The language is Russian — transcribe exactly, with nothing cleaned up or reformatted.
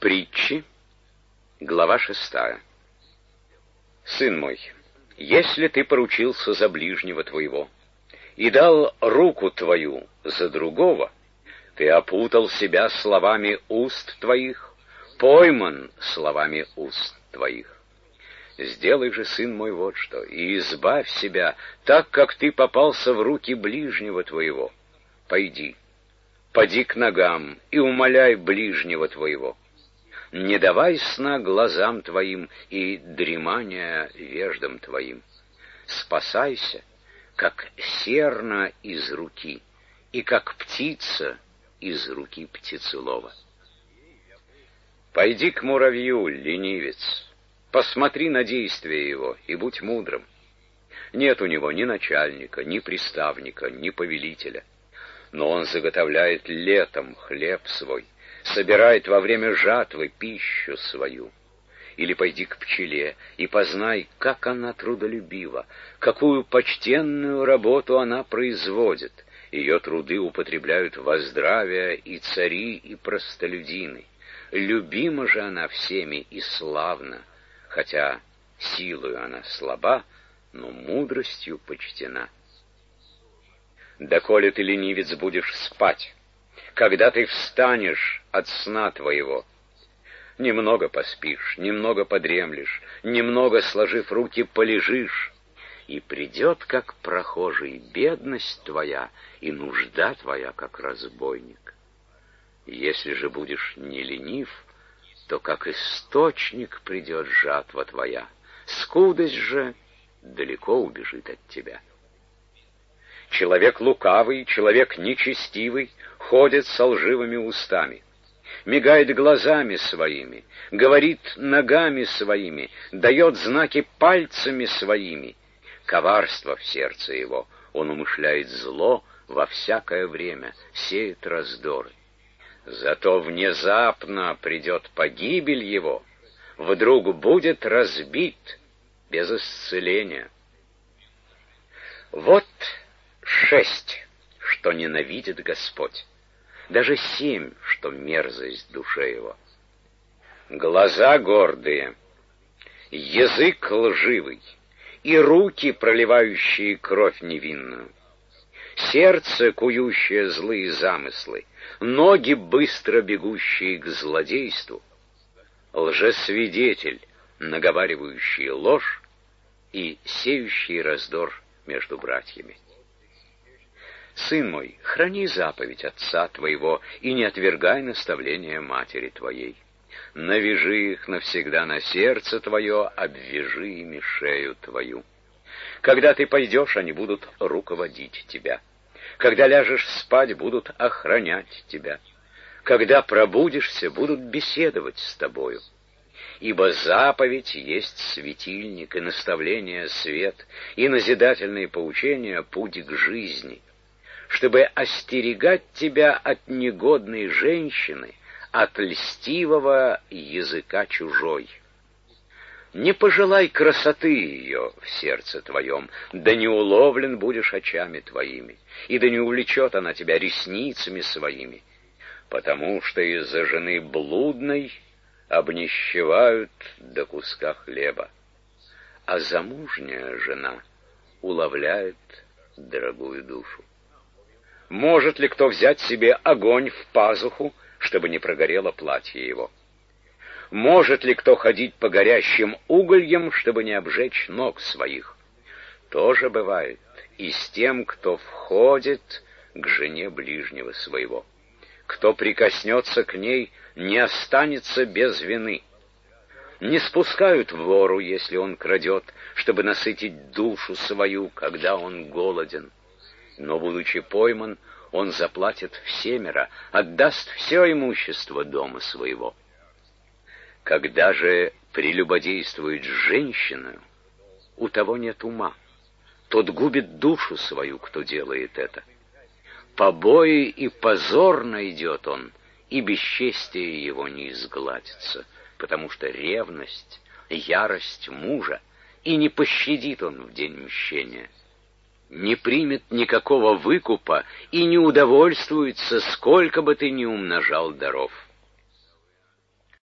Притчи, глава шестая. Сын мой, если ты поручился за ближнего твоего и дал руку твою за другого, ты опутал себя словами уст твоих, пойман словами уст твоих. Сделай же, сын мой, вот что, и избавь себя, так как ты попался в руки ближнего твоего. Пойди, поди к ногам и умоляй ближнего твоего. Не давай сна глазам твоим и дремания веждам твоим. Спасайся, как серна из руки, и как птица из руки птицелова. Пойди к муравью, ленивец, посмотри на действия его и будь мудрым. Нет у него ни начальника, ни приставника, ни повелителя, но он заготовляет летом хлеб свой, собирает во время жатвы пищу свою. Или пойди к пчеле и познай, как она трудолюбива, какую почтенную работу она производит. Ее труды употребляют во здравие и цари, и простолюдины. Любима же она всеми и славна, хотя силою она слаба, но мудростью почтена. Доколе ты, ленивец, будешь спать, когда ты встанешь от сна твоего? Немного поспишь, немного подремлешь, немного, сложив руки, полежишь, и придет, как прохожий, бедность твоя и нужда твоя, как разбойник. Если же будешь не ленив, то как источник придет жатва твоя, скудость же далеко убежит от тебя. Человек лукавый, человек нечестивый ходит со лживыми устами, мигает глазами своими, говорит ногами своими, дает знаки пальцами своими. Коварство в сердце его, он умышляет зло во всякое время, сеет раздоры. Зато внезапно придет погибель его, вдруг будет разбит без исцеления. Вот шесть, что ненавидит Господь, даже семь, что мерзость душе его. Глаза гордые, язык лживый и руки, проливающие кровь невинную, сердце, кующее злые замыслы, ноги, быстро бегущие к злодейству, лжесвидетель, наговаривающий ложь и сеющий раздор между братьями. Сын мой, храни заповедь отца твоего и не отвергай наставления матери твоей. Навяжи их навсегда на сердце твое, обвяжи ими шею твою. Когда ты пойдешь, они будут руководить тебя. Когда ляжешь спать, будут охранять тебя. Когда пробудишься, будут беседовать с тобою. Ибо заповедь есть светильник, и наставление — свет, и назидательные поучения — путь к жизни, чтобы остерегать тебя от негодной женщины, от льстивого языка чужой. Не пожелай красоты ее в сердце твоем, да не уловлен будешь очами твоими, и да не увлечет она тебя ресницами своими, потому что из-за жены блудной обнищевают до куска хлеба, а замужняя жена уловляет дорогую душу. Может ли кто взять себе огонь в пазуху, чтобы не прогорело платье его? Может ли кто ходить по горящим угольям, чтобы не обжечь ног своих? То же бывает и с тем, кто входит к жене ближнего своего. Кто прикоснется к ней, не останется без вины. Не спускают вору, если он крадет, чтобы насытить душу свою, когда он голоден. Но, будучи пойман, он заплатит всемеро, отдаст все имущество дома своего. Когда же прелюбодействует с женщиной, у того нет ума. Тот губит душу свою, кто делает это. Побои и позор найдет он, и бесчестие его не изгладится, потому что ревность, ярость мужа, и не пощадит он в день мщения. Не примет никакого выкупа и не удовольствуется, сколько бы ты ни умножал даров.